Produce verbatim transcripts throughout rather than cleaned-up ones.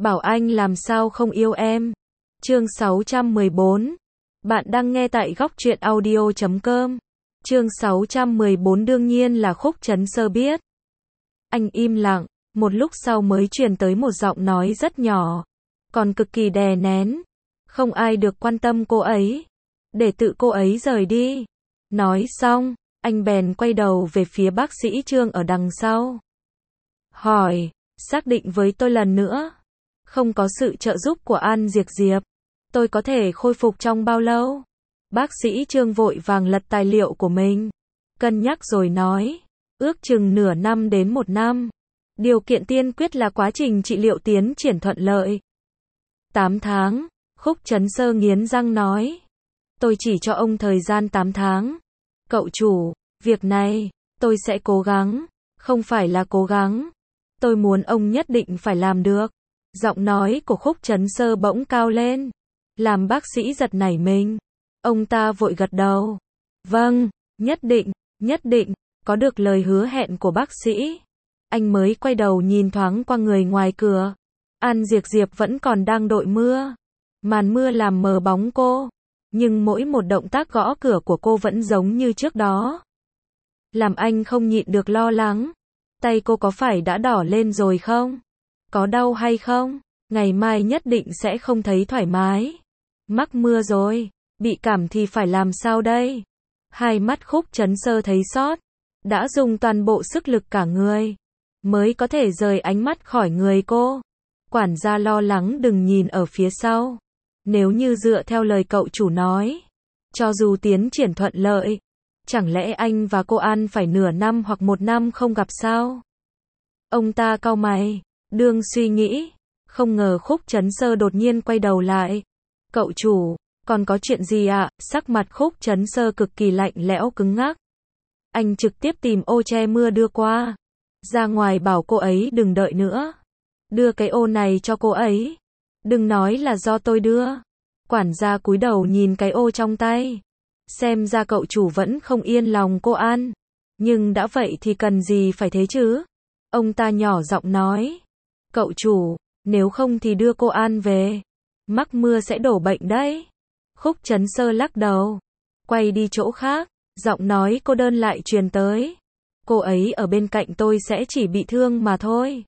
bảo anh làm sao không yêu em. Chương sáu trăm mười bốn. Bạn đang nghe tại góc truyện audio chấm com. Chương sáu trăm mười bốn đương nhiên là Khúc Trấn Sơ biết. Anh im lặng, một lúc sau mới truyền tới một giọng nói rất nhỏ, còn cực kỳ đè nén. Không ai được quan tâm cô ấy, để tự cô ấy rời đi. Nói xong, anh bèn quay đầu về phía bác sĩ Trương ở đằng sau. Hỏi, xác định với tôi lần nữa, không có sự trợ giúp của An Diệp Diệp, tôi có thể khôi phục trong bao lâu? Bác sĩ Trương vội vàng lật tài liệu của mình, cân nhắc rồi nói, ước chừng nửa năm đến một năm. Điều kiện tiên quyết là quá trình trị liệu tiến triển thuận lợi. tám tháng, Khúc Trấn Sơ nghiến răng nói. Tôi chỉ cho ông thời gian tám tháng. Cậu chủ, việc này, tôi sẽ cố gắng. Không phải là cố gắng. Tôi muốn ông nhất định phải làm được. Giọng nói của Khúc Trấn Sơ bỗng cao lên, làm bác sĩ giật nảy mình. Ông ta vội gật đầu. Vâng, nhất định, nhất định. Có được lời hứa hẹn của bác sĩ, anh mới quay đầu nhìn thoáng qua người ngoài cửa. An Diệp Diệp vẫn còn đang đội mưa. Màn mưa làm mờ bóng cô, nhưng mỗi một động tác gõ cửa của cô vẫn giống như trước đó, làm anh không nhịn được lo lắng. Tay cô có phải đã đỏ lên rồi không? Có đau hay không? Ngày mai nhất định sẽ không thấy thoải mái. Mắc mưa rồi, bị cảm thì phải làm sao đây? Hai mắt Khúc Trấn Sơ thấy xót, đã dùng toàn bộ sức lực cả người mới có thể rời ánh mắt khỏi người cô. Quản gia lo lắng đừng nhìn ở phía sau. Nếu như dựa theo lời cậu chủ nói, cho dù tiến triển thuận lợi, chẳng lẽ anh và cô An phải nửa năm hoặc một năm không gặp sao? Ông ta cau mày, đương suy nghĩ, không ngờ Khúc Trấn Sơ đột nhiên quay đầu lại. Cậu chủ, còn có chuyện gì ạ? Sắc mặt Khúc Trấn Sơ cực kỳ lạnh lẽo cứng ngắc. Anh trực tiếp tìm ô che mưa đưa qua. Ra ngoài bảo cô ấy đừng đợi nữa. Đưa cái ô này cho cô ấy. Đừng nói là do tôi đưa. Quản gia cúi đầu nhìn cái ô trong tay. Xem ra cậu chủ vẫn không yên lòng cô An. Nhưng đã vậy thì cần gì phải thế chứ? Ông ta nhỏ giọng nói. Cậu chủ, nếu không thì đưa cô An về. Mắc mưa sẽ đổ bệnh đấy. Khúc Trấn Sơ lắc đầu, quay đi chỗ khác. Giọng nói cô đơn lại truyền tới. Cô ấy ở bên cạnh tôi sẽ chỉ bị thương mà thôi.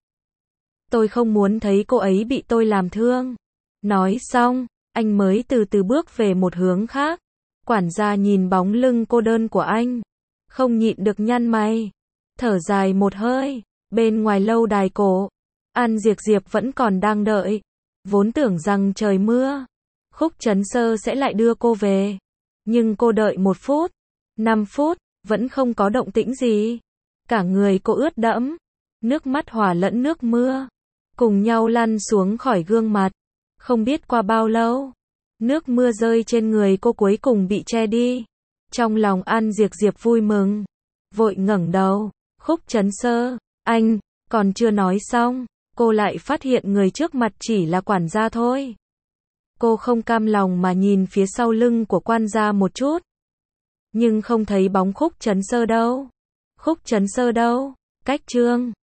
Tôi không muốn thấy cô ấy bị tôi làm thương. Nói xong, anh mới từ từ bước về một hướng khác. Quản gia nhìn bóng lưng cô đơn của anh, không nhịn được nhăn mày, thở dài một hơi. Bên ngoài lâu đài cổ, An Diệp Diệp vẫn còn đang đợi. Vốn tưởng rằng trời mưa, Khúc Trấn Sơ sẽ lại đưa cô về. Nhưng cô đợi một phút, năm phút, vẫn không có động tĩnh gì. Cả người cô ướt đẫm, nước mắt hòa lẫn nước mưa, cùng nhau lăn xuống khỏi gương mặt. Không biết qua bao lâu, nước mưa rơi trên người cô cuối cùng bị che đi. Trong lòng An Diệp Diệp vui mừng, vội ngẩng đầu. Khúc Trấn Sơ, anh, còn chưa nói xong, cô lại phát hiện người trước mặt chỉ là quản gia thôi. Cô không cam lòng mà nhìn phía sau lưng của quan gia một chút, nhưng không thấy bóng Khúc Trấn Sơ đâu. Khúc Trấn Sơ đâu? Cách Trương